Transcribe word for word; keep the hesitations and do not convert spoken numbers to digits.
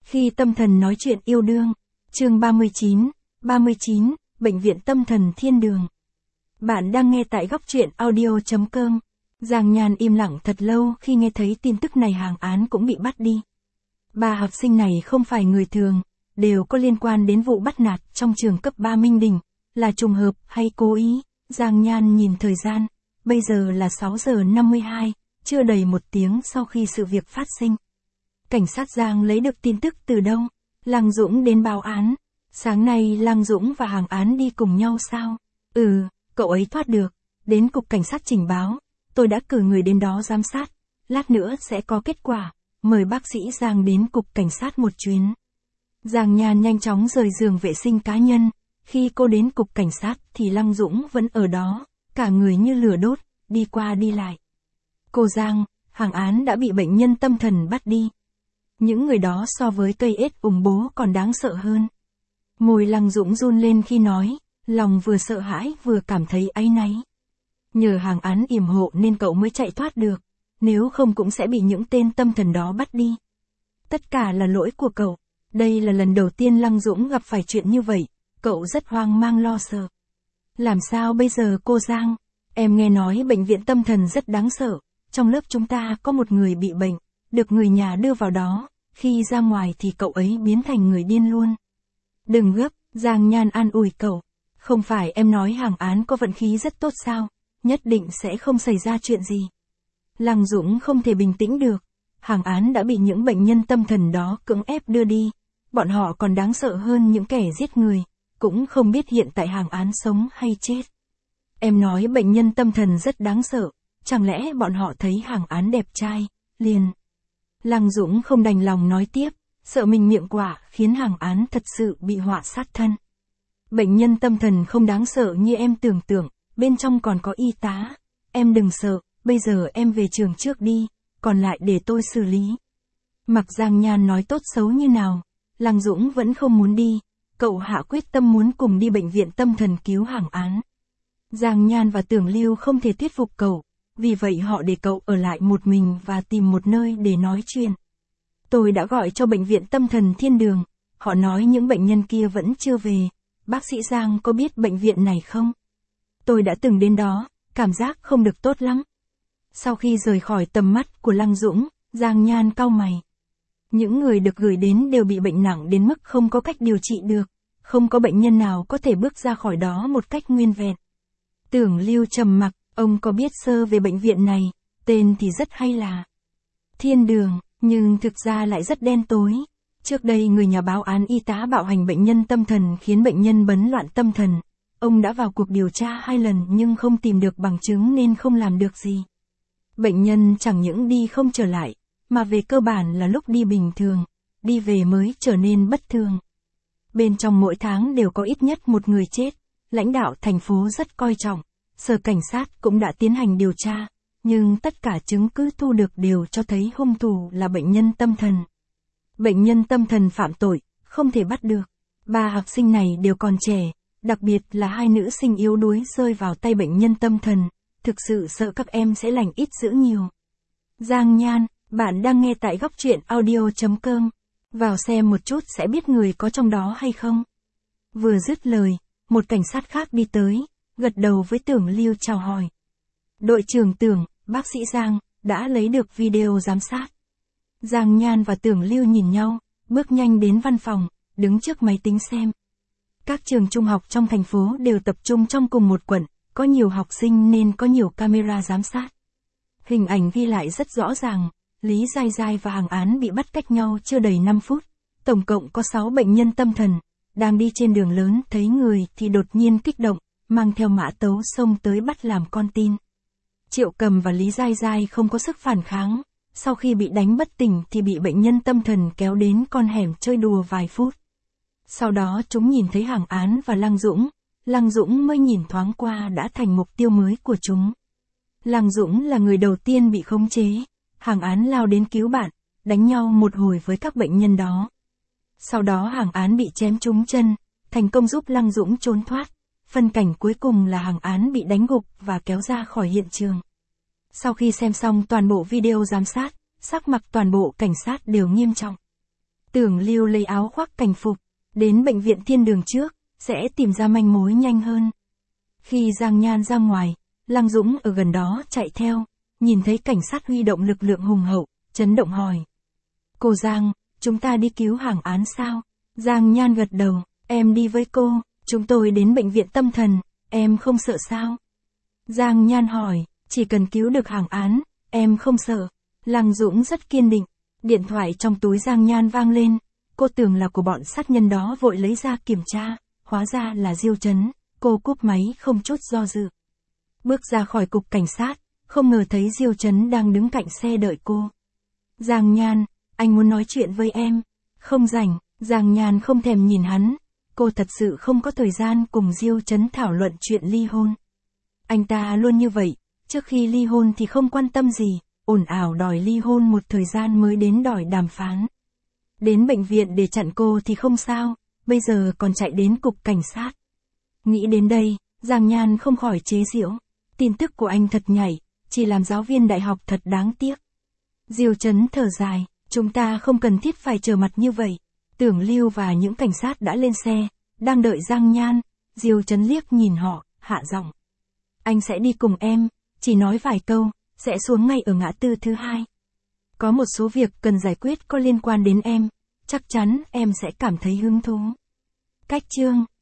Khi tâm thần nói chuyện yêu đương, chương ba mươi chín, ba mươi chín, Bệnh viện Tâm thần Thiên Đường. Bạn đang nghe tại góc truyện audio chấm com. Giang Nhan im lặng thật lâu khi nghe thấy tin tức này Hàng Án cũng bị bắt đi. Ba học sinh này không phải người thường, đều có liên quan đến vụ bắt nạt trong trường cấp ba Minh Đình, là trùng hợp hay cố ý. Giang Nhan nhìn thời gian, bây giờ là sáu giờ năm mươi hai, chưa đầy một tiếng sau khi sự việc phát sinh. Cảnh sát Giang lấy được tin tức từ đâu? Lăng Dũng đến báo án. Sáng nay Lăng Dũng và Hàng Án đi cùng nhau sao? Ừ, cậu ấy thoát được. Đến cục cảnh sát trình báo. Tôi đã cử người đến đó giám sát. Lát nữa sẽ có kết quả. Mời bác sĩ Giang đến cục cảnh sát một chuyến. Giang Nhan nhanh chóng rời giường vệ sinh cá nhân. Khi cô đến cục cảnh sát thì Lăng Dũng vẫn ở đó, cả người như lửa đốt, đi qua đi lại. Cô Giang, Hàng Án đã bị bệnh nhân tâm thần bắt đi. Những người đó so với cây ếch ủng bố còn đáng sợ hơn. Môi Lăng Dũng run lên khi nói, lòng vừa sợ hãi vừa cảm thấy áy náy. Nhờ Hàng Án yểm hộ nên cậu mới chạy thoát được, nếu không cũng sẽ bị những tên tâm thần đó bắt đi. Tất cả là lỗi của cậu. Đây là lần đầu tiên Lăng Dũng gặp phải chuyện như vậy, cậu rất hoang mang lo sợ. Làm sao bây giờ cô Giang? Em nghe nói bệnh viện tâm thần rất đáng sợ, trong lớp chúng ta có một người bị bệnh, được người nhà đưa vào đó, khi ra ngoài thì cậu ấy biến thành người điên luôn. Đừng gấp, Giang Nhan an ủi cậu. Không phải em nói Hàng Án có vận khí rất tốt sao, nhất định sẽ không xảy ra chuyện gì. Lăng Dũng không thể bình tĩnh được. Hàng Án đã bị những bệnh nhân tâm thần đó cưỡng ép đưa đi. Bọn họ còn đáng sợ hơn những kẻ giết người, cũng không biết hiện tại Hàng Án sống hay chết. Em nói bệnh nhân tâm thần rất đáng sợ, chẳng lẽ bọn họ thấy Hàng Án đẹp trai, liền. Lăng Dũng không đành lòng nói tiếp, sợ mình miệng quả khiến Hàng Án thật sự bị họa sát thân. Bệnh nhân tâm thần không đáng sợ như em tưởng tượng, bên trong còn có y tá. Em đừng sợ, bây giờ em về trường trước đi, còn lại để tôi xử lý. Mặc Giang Nhan nói tốt xấu như nào, Lăng Dũng vẫn không muốn đi, cậu hạ quyết tâm muốn cùng đi bệnh viện tâm thần cứu Hàng Án. Giang Nhan và Tưởng Lưu không thể thuyết phục cậu, vì vậy họ để cậu ở lại một mình và tìm một nơi để nói chuyện. Tôi đã gọi cho bệnh viện tâm thần Thiên Đường, họ nói những bệnh nhân kia vẫn chưa về. Bác sĩ Giang có biết bệnh viện này không? Tôi đã từng đến đó, cảm giác không được tốt lắm. Sau khi rời khỏi tầm mắt của Lăng Dũng, Giang Nhan cau mày. Những người được gửi đến đều bị bệnh nặng đến mức không có cách điều trị được, không có bệnh nhân nào có thể bước ra khỏi đó một cách nguyên vẹn. Tưởng Lưu trầm mặc, ông có biết sơ về bệnh viện này, tên thì rất hay là Thiên Đường, nhưng thực ra lại rất đen tối. Trước đây người nhà báo án y tá bạo hành bệnh nhân tâm thần khiến bệnh nhân bấn loạn tâm thần. Ông đã vào cuộc điều tra hai lần nhưng không tìm được bằng chứng nên không làm được gì. Bệnh nhân chẳng những đi không trở lại, mà về cơ bản là lúc đi bình thường, đi về mới trở nên bất thường. Bên trong mỗi tháng đều có ít nhất một người chết, lãnh đạo thành phố rất coi trọng, sở cảnh sát cũng đã tiến hành điều tra, nhưng tất cả chứng cứ thu được đều cho thấy hung thủ là bệnh nhân tâm thần. Bệnh nhân tâm thần phạm tội, không thể bắt được. Ba học sinh này đều còn trẻ, đặc biệt là hai nữ sinh yếu đuối rơi vào tay bệnh nhân tâm thần, thực sự sợ các em sẽ lành ít dữ nhiều. Giang Nhan, bạn đang nghe tại góc truyện audio chấm com. Vào xem một chút sẽ biết người có trong đó hay không. Vừa dứt lời, một cảnh sát khác đi tới, gật đầu với Tưởng Lưu chào hỏi. Đội trưởng Tưởng, bác sĩ Giang, đã lấy được video giám sát. Giang Nhan và Tưởng Lưu nhìn nhau, bước nhanh đến văn phòng, đứng trước máy tính xem. Các trường trung học trong thành phố đều tập trung trong cùng một quận, có nhiều học sinh nên có nhiều camera giám sát. Hình ảnh ghi lại rất rõ ràng, Lý Giai Giai và Hàng Án bị bắt cách nhau chưa đầy năm phút. Tổng cộng có sáu bệnh nhân tâm thần, đang đi trên đường lớn thấy người thì đột nhiên kích động, mang theo mã tấu xông tới bắt làm con tin. Triệu Cầm và Lý Giai Giai không có sức phản kháng, sau khi bị đánh bất tỉnh thì bị bệnh nhân tâm thần kéo đến con hẻm chơi đùa vài phút. Sau đó chúng nhìn thấy Hàng Án và Lăng Dũng, Lăng Dũng mới nhìn thoáng qua đã thành mục tiêu mới của chúng. Lăng Dũng là người đầu tiên bị khống chế, Hàng Án lao đến cứu bạn, đánh nhau một hồi với các bệnh nhân đó. Sau đó Hàng Án bị chém trúng chân, thành công giúp Lăng Dũng trốn thoát. Phân cảnh cuối cùng là Hàng Án bị đánh gục và kéo ra khỏi hiện trường. Sau khi xem xong toàn bộ video giám sát, sắc mặt toàn bộ cảnh sát đều nghiêm trọng. Tưởng Lưu lấy áo khoác cảnh phục, đến bệnh viện thiên đường trước, sẽ tìm ra manh mối nhanh hơn. Khi Giang Nhan ra ngoài, Lăng Dũng ở gần đó chạy theo, nhìn thấy cảnh sát huy động lực lượng hùng hậu, chấn động hỏi. Cô Giang, chúng ta đi cứu hàng án sao? Giang Nhan gật đầu, em đi với cô, chúng tôi đến bệnh viện tâm thần, em không sợ sao? Giang Nhan hỏi, chỉ cần cứu được hàng án, em không sợ. Lăng Dũng rất kiên định, điện thoại trong túi Giang Nhan vang lên, cô tưởng là của bọn sát nhân đó vội lấy ra kiểm tra, hóa ra là Diêu Chấn, cô cúp máy không chút do dự. Bước ra khỏi cục cảnh sát, không ngờ thấy Diêu Chấn đang đứng cạnh xe đợi cô. Giang Nhan, anh muốn nói chuyện với em. Không rảnh, Giang Nhan không thèm nhìn hắn, cô thật sự không có thời gian cùng Diêu Chấn thảo luận chuyện ly hôn. Anh ta luôn như vậy, trước khi ly hôn thì không quan tâm gì, ồn ào đòi ly hôn một thời gian mới đến đòi đàm phán. Đến bệnh viện để chặn cô thì không sao, bây giờ còn chạy đến cục cảnh sát. Nghĩ đến đây, Giang Nhan không khỏi chế giễu, tin tức của anh thật nhảy, chỉ làm giáo viên đại học thật đáng tiếc. Diêu Chấn thở dài, chúng ta không cần thiết phải trở mặt như vậy. Tưởng Lưu và những cảnh sát đã lên xe, đang đợi Giang Nhan, Diêu Chấn liếc nhìn họ, hạ giọng. Anh sẽ đi cùng em, chỉ nói vài câu, sẽ xuống ngay ở ngã tư thứ hai. Có một số việc cần giải quyết có liên quan đến em, chắc chắn em sẽ cảm thấy hứng thú. Cách chương